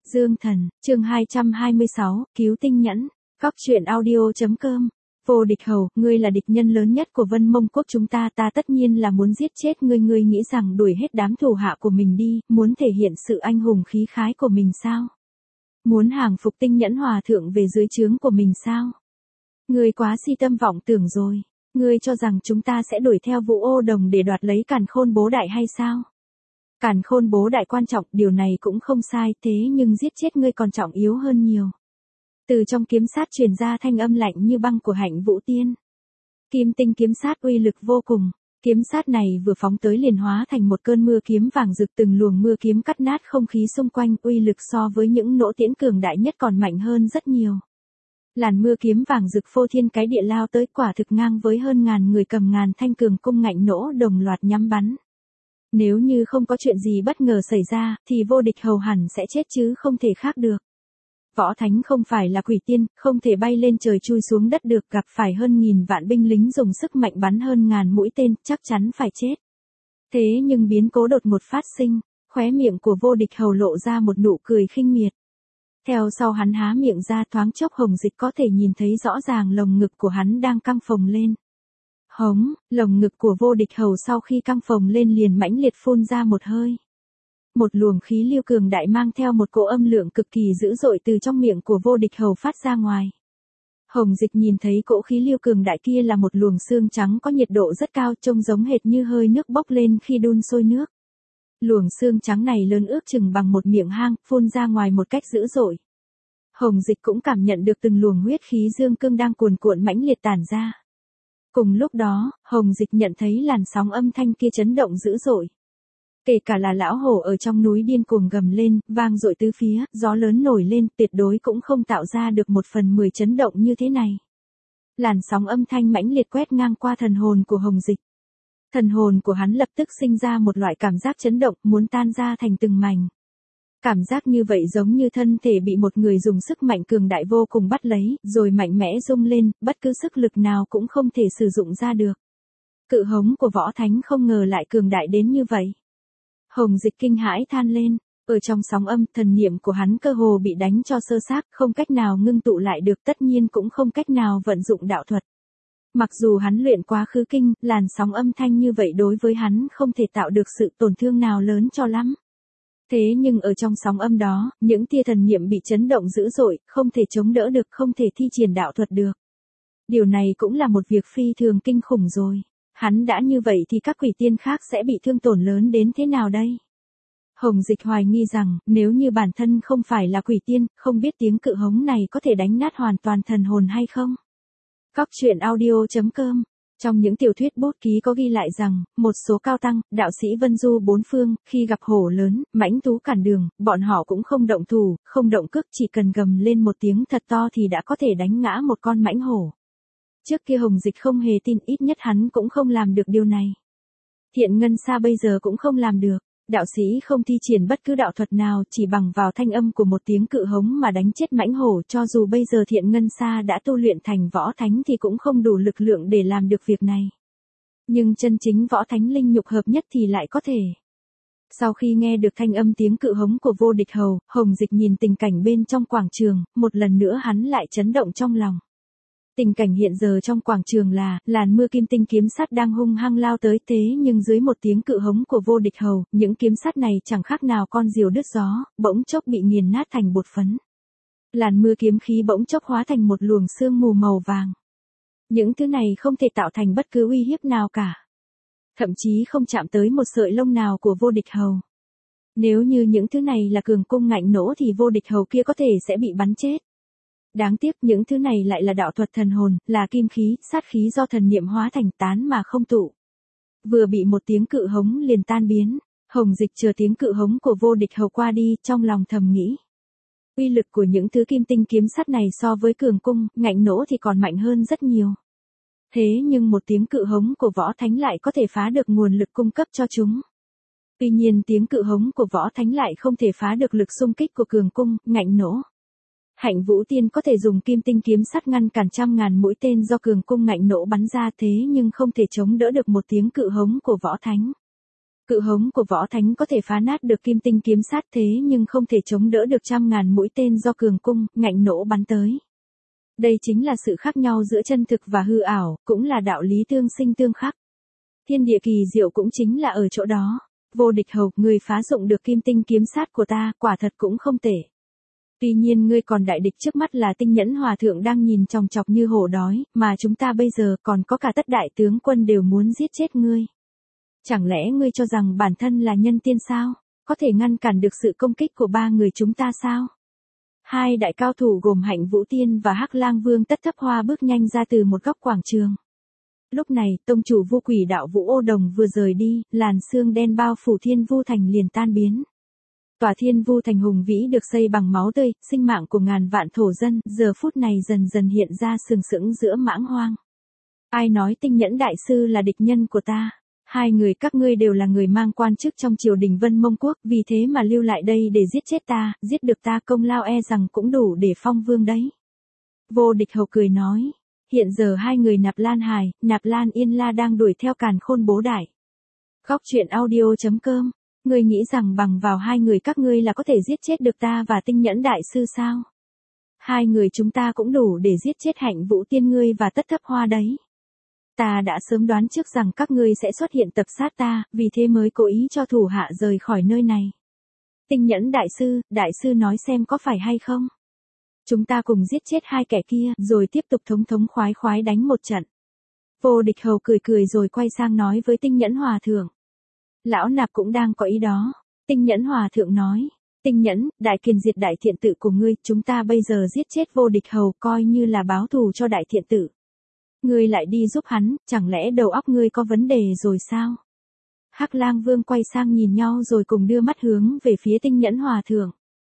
Dương Thần, chương 226, cứu tinh nhẫn. Góc truyện audio.com. Vô Địch Hầu, ngươi là địch nhân lớn nhất của Vân Mông Quốc chúng ta tất nhiên là muốn giết chết ngươi. Ngươi nghĩ rằng đuổi hết đám thủ hạ của mình đi, muốn thể hiện sự anh hùng khí khái của mình sao? Muốn hàng phục tinh nhẫn hòa thượng về dưới trướng của mình sao? Ngươi quá si tâm vọng tưởng rồi. Ngươi cho rằng chúng ta sẽ đuổi theo Vũ Ô Đồng để đoạt lấy Càn Khôn Bố Đại hay sao? Càn Khôn Bố Đại quan trọng, điều này cũng không sai, thế nhưng giết chết ngươi còn trọng yếu hơn nhiều. Từ trong kiếm sát truyền ra thanh âm lạnh như băng của Hạnh Vũ Tiên. Kim tinh kiếm sát uy lực vô cùng, kiếm sát này vừa phóng tới liền hóa thành một cơn mưa kiếm vàng rực, từng luồng mưa kiếm cắt nát không khí xung quanh, uy lực so với những nỗ tiễn cường đại nhất còn mạnh hơn rất nhiều. Làn mưa kiếm vàng rực phô thiên cái địa lao tới, quả thực ngang với hơn ngàn người cầm ngàn thanh cường cung ngạnh nỗ đồng loạt nhắm bắn. Nếu như không có chuyện gì bất ngờ xảy ra, thì Vô Địch Hầu hẳn sẽ chết chứ không thể khác được. Võ Thánh không phải là quỷ tiên, không thể bay lên trời chui xuống đất được, gặp phải hơn nghìn vạn binh lính dùng sức mạnh bắn hơn ngàn mũi tên, chắc chắn phải chết. Thế nhưng biến cố đột ngột phát sinh, khóe miệng của Vô Địch Hầu lộ ra một nụ cười khinh miệt. Theo sau hắn há miệng ra, thoáng chốc Hồng Dịch có thể nhìn thấy rõ ràng lồng ngực của hắn đang căng phồng lên. Hống, lồng ngực của Vô Địch Hầu sau khi căng phồng lên liền mãnh liệt phun ra một hơi. Một luồng khí lưu cường đại mang theo một cỗ âm lượng cực kỳ dữ dội từ trong miệng của Vô Địch Hầu phát ra ngoài. Hồng Dịch nhìn thấy cỗ khí lưu cường đại kia là một luồng xương trắng có nhiệt độ rất cao, trông giống hệt như hơi nước bốc lên khi đun sôi nước. Luồng xương trắng này lớn ước chừng bằng một miệng hang, phun ra ngoài một cách dữ dội. Hồng Dịch cũng cảm nhận được từng luồng huyết khí dương cương đang cuồn cuộn mãnh liệt tản ra. Cùng lúc đó, Hồng Dịch nhận thấy làn sóng âm thanh kia chấn động dữ dội. Kể cả là lão hổ ở trong núi điên cuồng gầm lên, vang dội tứ phía, gió lớn nổi lên, tuyệt đối cũng không tạo ra được 1/10 chấn động như thế này. Làn sóng âm thanh mãnh liệt quét ngang qua thần hồn của Hồng Dịch. Thần hồn của hắn lập tức sinh ra một loại cảm giác chấn động, muốn tan ra thành từng mảnh. Cảm giác như vậy giống như thân thể bị một người dùng sức mạnh cường đại vô cùng bắt lấy, rồi mạnh mẽ rung lên, bất cứ sức lực nào cũng không thể sử dụng ra được. Cự hống của Võ Thánh không ngờ lại cường đại đến như vậy. Hồng Dịch kinh hãi than lên, ở trong sóng âm, thần niệm của hắn cơ hồ bị đánh cho sơ xác, không cách nào ngưng tụ lại được, tất nhiên cũng không cách nào vận dụng đạo thuật. Mặc dù hắn luyện quá khứ kinh, làn sóng âm thanh như vậy đối với hắn không thể tạo được sự tổn thương nào lớn cho lắm. Thế nhưng ở trong sóng âm đó, những tia thần niệm bị chấn động dữ dội, không thể chống đỡ được, không thể thi triển đạo thuật được. Điều này cũng là một việc phi thường kinh khủng rồi. Hắn đã như vậy thì các quỷ tiên khác sẽ bị thương tổn lớn đến thế nào đây? Hồng Dịch hoài nghi rằng, nếu như bản thân không phải là quỷ tiên, không biết tiếng cự hống này có thể đánh nát hoàn toàn thần hồn hay không? Góc truyện audio.com. Trong những tiểu thuyết bút ký có ghi lại rằng, một số cao tăng, đạo sĩ vân du bốn phương, khi gặp hổ lớn, mãnh thú cản đường, bọn họ cũng không động thủ, không động cước, chỉ cần gầm lên một tiếng thật to thì đã có thể đánh ngã một con mãnh hổ. Trước kia Hồng Dịch không hề tin, ít nhất hắn cũng không làm được điều này. Thiện Ngân Sa bây giờ cũng không làm được. Đạo sĩ không thi triển bất cứ đạo thuật nào, chỉ bằng vào thanh âm của một tiếng cự hống mà đánh chết mãnh hổ, cho dù bây giờ Thiện Ngân Sa đã tu luyện thành võ thánh thì cũng không đủ lực lượng để làm được việc này. Nhưng chân chính võ thánh linh nhục hợp nhất thì lại có thể. Sau khi nghe được thanh âm tiếng cự hống của Vô Địch Hầu, Hồng Dịch nhìn tình cảnh bên trong quảng trường, một lần nữa hắn lại chấn động trong lòng. Tình cảnh hiện giờ trong quảng trường là, làn mưa kim tinh kiếm sắt đang hung hăng lao tới, thế nhưng dưới một tiếng cự hống của Vô Địch Hầu, những kiếm sắt này chẳng khác nào con diều đứt gió, bỗng chốc bị nghiền nát thành bột phấn. Làn mưa kiếm khí bỗng chốc hóa thành một luồng sương mù màu vàng. Những thứ này không thể tạo thành bất cứ uy hiếp nào cả. Thậm chí không chạm tới một sợi lông nào của Vô Địch Hầu. Nếu như những thứ này là cường cung ngạnh nỗ thì Vô Địch Hầu kia có thể sẽ bị bắn chết. Đáng tiếc những thứ này lại là đạo thuật thần hồn, là kim khí, sát khí do thần niệm hóa thành, tán mà không tụ. Vừa bị một tiếng cự hống liền tan biến. Hồng Dịch chờ tiếng cự hống của Vô Địch Hầu qua đi, trong lòng thầm nghĩ. Uy lực của những thứ kim tinh kiếm sắt này so với cường cung, ngạnh nỗ thì còn mạnh hơn rất nhiều. Thế nhưng một tiếng cự hống của Võ Thánh lại có thể phá được nguồn lực cung cấp cho chúng. Tuy nhiên tiếng cự hống của Võ Thánh lại không thể phá được lực xung kích của cường cung, ngạnh nỗ. Hạnh Vũ Tiên có thể dùng kim tinh kiếm sắt ngăn cản trăm ngàn mũi tên do cường cung ngạnh nỗ bắn ra, thế nhưng không thể chống đỡ được một tiếng cự hống của Võ Thánh. Cự hống của võ thánh có thể phá nát được kim tinh kiếm sát thế nhưng không thể chống đỡ được trăm ngàn mũi tên do cường cung, ngạnh nổ bắn tới. Đây chính là sự khác nhau giữa chân thực và hư ảo, cũng là đạo lý tương sinh tương khắc. Thiên địa kỳ diệu cũng chính là ở chỗ đó. Vô Địch Hầu, người phá dụng được kim tinh kiếm sát của ta, quả thật cũng không tệ. Tuy nhiên ngươi còn đại địch trước mắt là Tinh Nhẫn Hòa Thượng đang nhìn chòng chọc như hổ đói, mà chúng ta bây giờ còn có cả tất đại tướng quân đều muốn giết chết ngươi. Chẳng lẽ ngươi cho rằng bản thân là nhân tiên sao? Có thể ngăn cản được sự công kích của ba người chúng ta sao? Hai đại cao thủ gồm Hạnh Vũ Tiên và Hắc Lang Vương Tất Thấp Hoa bước nhanh ra từ một góc quảng trường. Lúc này, tông chủ Vô Quỷ Đạo Vũ Ô Đồng vừa rời đi, làn sương đen bao phủ Thiên Vu Thành liền tan biến. Tòa Thiên Vu Thành hùng vĩ được xây bằng máu tươi, sinh mạng của ngàn vạn thổ dân, giờ phút này dần dần hiện ra sừng sững giữa mãng hoang. Ai nói Tinh Nhẫn Đại Sư là địch nhân của ta? Hai người các ngươi đều là người mang quan chức trong triều đình Vân Mông Quốc, vì thế mà lưu lại đây để giết chết ta, giết được ta công lao e rằng cũng đủ để phong vương đấy. Vô Địch Hầu cười nói, hiện giờ hai người Nạp Lan Hải, Nạp Lan Yên La đang đuổi theo Càn Khôn Bố Đại. Góc truyện audio.com, ngươi nghĩ rằng bằng vào hai người các ngươi là có thể giết chết được ta và Tinh Nhẫn Đại Sư sao? Hai người chúng ta cũng đủ để giết chết Hạnh Vũ Tiên ngươi và Tất Thấp Hoa đấy. Ta đã sớm đoán trước rằng các ngươi sẽ xuất hiện tập sát ta, vì thế mới cố ý cho thủ hạ rời khỏi nơi này. Tinh Nhẫn Đại sư nói xem có phải hay không? Chúng ta cùng giết chết hai kẻ kia, rồi tiếp tục thống khoái đánh một trận. Vô Địch Hầu cười cười rồi quay sang nói với Tinh Nhẫn Hòa Thượng. Lão nạp cũng đang có ý đó. Tinh Nhẫn Hòa Thượng nói, Tinh Nhẫn, đại kiền diệt đại thiện tự của ngươi, chúng ta bây giờ giết chết Vô Địch Hầu coi như là báo thù cho đại thiện tự. Ngươi lại đi giúp hắn, chẳng lẽ đầu óc ngươi có vấn đề rồi sao? Hắc Lang Vương quay sang nhìn nhau rồi cùng đưa mắt hướng về phía Tinh Nhẫn Hòa Thượng.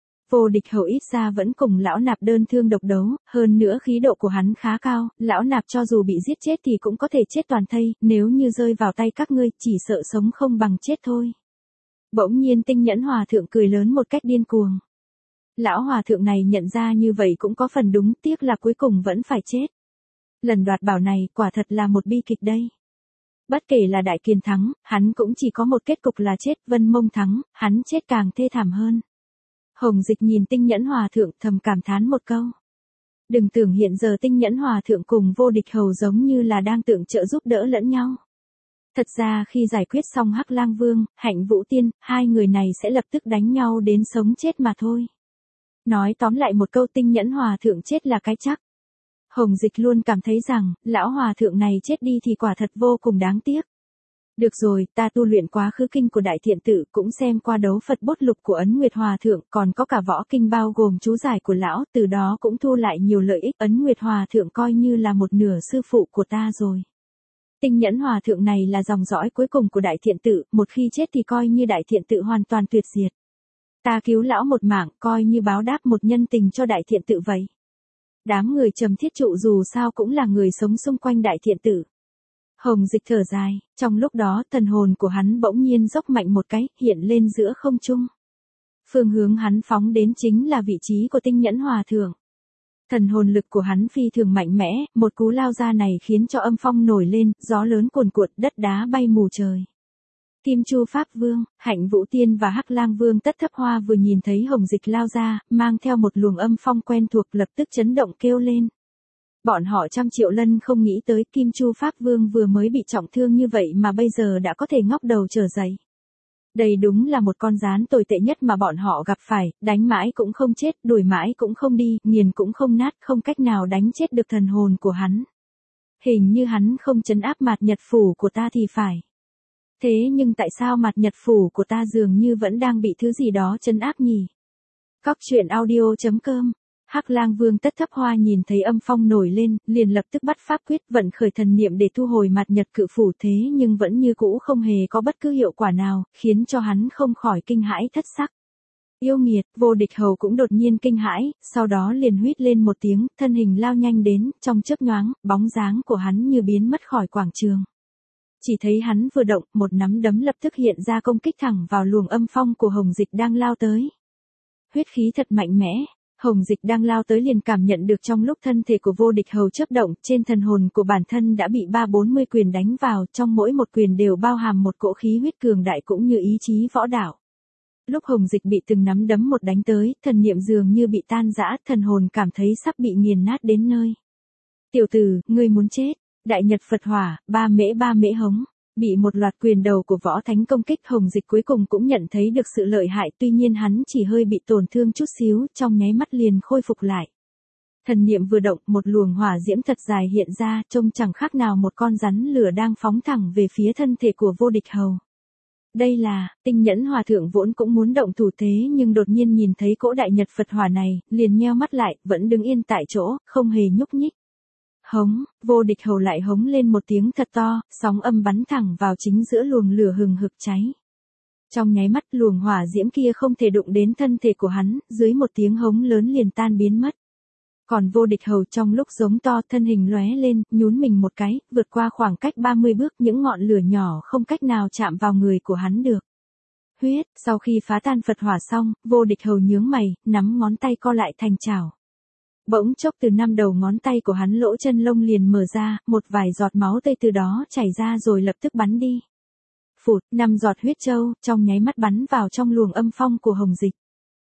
Vô Địch Hầu ít ra vẫn cùng lão nạp đơn thương độc đấu, hơn nữa khí độ của hắn khá cao, lão nạp cho dù bị giết chết thì cũng có thể chết toàn thây, nếu như rơi vào tay các ngươi, chỉ sợ sống không bằng chết thôi. Bỗng nhiên Tinh Nhẫn Hòa Thượng cười lớn một cách điên cuồng. Lão Hòa Thượng này nhận ra như vậy cũng có phần đúng, tiếc là cuối cùng vẫn phải chết. Lần đoạt bảo này quả thật là một bi kịch đây. Bất kể là Đại Kiền thắng, hắn cũng chỉ có một kết cục là chết, Vân Mông thắng, hắn chết càng thê thảm hơn. Hồng Dịch nhìn Tinh Nhẫn Hòa Thượng thầm cảm thán một câu. Đừng tưởng hiện giờ Tinh Nhẫn Hòa Thượng cùng Vô Địch Hầu giống như là đang tượng trợ giúp đỡ lẫn nhau. Thật ra khi giải quyết xong Hắc Lang Vương, Hạnh Vũ Tiên, hai người này sẽ lập tức đánh nhau đến sống chết mà thôi. Nói tóm lại một câu, Tinh Nhẫn Hòa Thượng chết là cái chắc. Hồng Dịch luôn cảm thấy rằng, lão Hòa Thượng này chết đi thì quả thật vô cùng đáng tiếc. Được rồi, ta tu luyện quá khứ kinh của Đại Thiện Tự, cũng xem qua đấu Phật bốt lục của Ấn Nguyệt Hòa Thượng, còn có cả võ kinh bao gồm chú giải của lão, từ đó cũng thu lại nhiều lợi ích. Ấn Nguyệt Hòa Thượng coi như là một nửa sư phụ của ta rồi. Tinh Nhẫn Hòa Thượng này là dòng dõi cuối cùng của Đại Thiện Tự, một khi chết thì coi như Đại Thiện Tự hoàn toàn tuyệt diệt. Ta cứu lão một mạng, coi như báo đáp một nhân tình cho Đại Thiện Tự vậy. Đám người Trầm Thiết Trụ dù sao cũng là người sống xung quanh Đại Thiện Tự. Hồng Dịch thở dài, trong lúc đó thần hồn của hắn bỗng nhiên dốc mạnh một cái, hiện lên giữa không trung. Phương hướng hắn phóng đến chính là vị trí của Tinh Nhẫn Hòa Thượng. Thần hồn lực của hắn phi thường mạnh mẽ, một cú lao ra này khiến cho âm phong nổi lên, gió lớn cuồn cuộn, đất đá bay mù trời. Kim Chu Pháp Vương, Hạnh Vũ Tiên và Hắc Lang Vương Tất Thấp Hoa vừa nhìn thấy Hồng Dịch lao ra, mang theo một luồng âm phong quen thuộc, lập tức chấn động kêu lên. Bọn họ 100.000.000 không nghĩ tới Kim Chu Pháp Vương vừa mới bị trọng thương như vậy mà bây giờ đã có thể ngóc đầu trở dậy. Đây đúng là một con gián tồi tệ nhất mà bọn họ gặp phải, đánh mãi cũng không chết, đuổi mãi cũng không đi, nghiền cũng không nát, không cách nào đánh chết được thần hồn của hắn. Hình như hắn không trấn áp Mạt Nhật Phủ của ta thì phải. Thế nhưng tại sao Mạt Nhật Phủ của ta dường như vẫn đang bị thứ gì đó trấn áp nhỉ? Góc truyện audio.com, Hắc Lang Vương Tất Thấp Hoa nhìn thấy âm phong nổi lên, liền lập tức bắt pháp quyết vận khởi thần niệm để thu hồi Mạt Nhật Cự Phủ, thế nhưng vẫn như cũ không hề có bất cứ hiệu quả nào, khiến cho hắn không khỏi kinh hãi thất sắc. Yêu nghiệt, Vô Địch Hầu cũng đột nhiên kinh hãi, sau đó liền huýt lên một tiếng, thân hình lao nhanh đến, trong chớp nhoáng, bóng dáng của hắn như biến mất khỏi quảng trường. Chỉ thấy hắn vừa động, một nắm đấm lập tức hiện ra công kích thẳng vào luồng âm phong của Hồng Dịch đang lao tới. Huyết khí thật mạnh mẽ. Hồng Dịch đang lao tới liền cảm nhận được trong lúc thân thể của Vô Địch Hầu chớp động, trên thần hồn của bản thân đã bị 30-40 quyền đánh vào, trong mỗi một quyền đều bao hàm một cỗ khí huyết cường đại cũng như ý chí võ đạo. Lúc Hồng Dịch bị từng nắm đấm một đánh tới, thần niệm dường như bị tan rã, thần hồn cảm thấy sắp bị nghiền nát đến nơi. Tiểu tử, ngươi muốn chết, đại nhật Phật hỏa, ba mễ hống. Bị một loạt quyền đầu của võ thánh công kích, Hồng Dịch cuối cùng cũng nhận thấy được sự lợi hại, tuy nhiên hắn chỉ hơi bị tổn thương chút xíu, trong nháy mắt liền khôi phục lại. Thần niệm vừa động, một luồng hỏa diễm thật dài hiện ra, trông chẳng khác nào một con rắn lửa đang phóng thẳng về phía thân thể của Vô Địch Hầu. Đây là, Tinh Nhẫn Hòa Thượng vốn cũng muốn động thủ thế nhưng đột nhiên nhìn thấy cỗ đại nhật Phật hỏa này, liền nheo mắt lại, vẫn đứng yên tại chỗ, không hề nhúc nhích. Hống, Vô Địch Hầu lại hống lên một tiếng thật to, sóng âm bắn thẳng vào chính giữa luồng lửa hừng hực cháy. Trong nháy mắt luồng hỏa diễm kia không thể đụng đến thân thể của hắn, dưới một tiếng hống lớn liền tan biến mất. Còn Vô Địch Hầu trong lúc giống to, thân hình lóe lên, nhún mình một cái, vượt qua khoảng cách 30 bước, những ngọn lửa nhỏ không cách nào chạm vào người của hắn được. Huyết, sau khi phá tan Phật hỏa xong, Vô Địch Hầu nhướng mày, nắm ngón tay co lại thành chảo. Bỗng chốc từ 5 đầu ngón tay của hắn lỗ chân lông liền mở ra, một vài giọt máu tươi từ đó chảy ra rồi lập tức bắn đi. Phụt, 5 giọt huyết châu, trong nháy mắt bắn vào trong luồng âm phong của Hồng Dịch.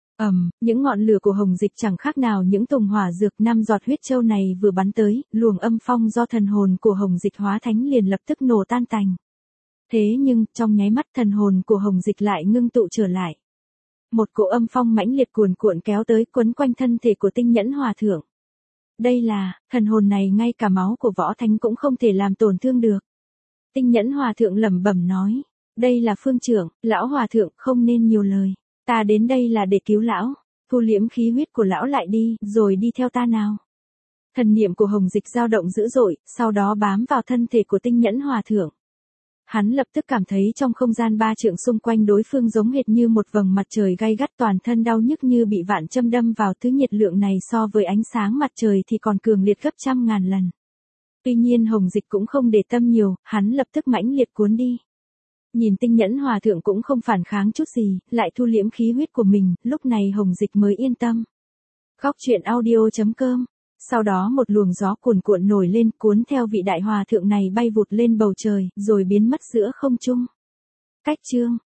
Những ngọn lửa của Hồng Dịch chẳng khác nào những tùng hỏa dược, 5 giọt huyết châu này vừa bắn tới, luồng âm phong do thần hồn của Hồng Dịch hóa thánh liền lập tức nổ tan tành. Thế nhưng, trong nháy mắt thần hồn của Hồng Dịch lại ngưng tụ trở lại. Một cỗ âm phong mãnh liệt cuồn cuộn kéo tới quấn quanh thân thể của Tinh Nhẫn Hòa Thượng. Đây là, thần hồn này ngay cả máu của võ thánh cũng không thể làm tổn thương được. Tinh Nhẫn Hòa Thượng lẩm bẩm nói, đây là phương trưởng, lão Hòa Thượng không nên nhiều lời. Ta đến đây là để cứu lão, thu liễm khí huyết của lão lại đi, rồi đi theo ta nào. Thần niệm của Hồng Dịch dao động dữ dội, sau đó bám vào thân thể của Tinh Nhẫn Hòa Thượng. Hắn lập tức cảm thấy trong không gian 3 trượng xung quanh đối phương giống hệt như một vầng mặt trời gay gắt, toàn thân đau nhức như bị vạn châm đâm vào, thứ nhiệt lượng này so với ánh sáng mặt trời thì còn cường liệt gấp trăm ngàn lần. Tuy nhiên Hồng Dịch cũng không để tâm nhiều, hắn lập tức mãnh liệt cuốn đi. Nhìn Tinh Nhẫn Hòa Thượng cũng không phản kháng chút gì, lại thu liễm khí huyết của mình, lúc này Hồng Dịch mới yên tâm. Góc truyện audio.com. Sau đó một luồng gió cuồn cuộn nổi lên, cuốn theo vị đại hòa thượng này bay vụt lên bầu trời, rồi biến mất giữa không trung. Cách chương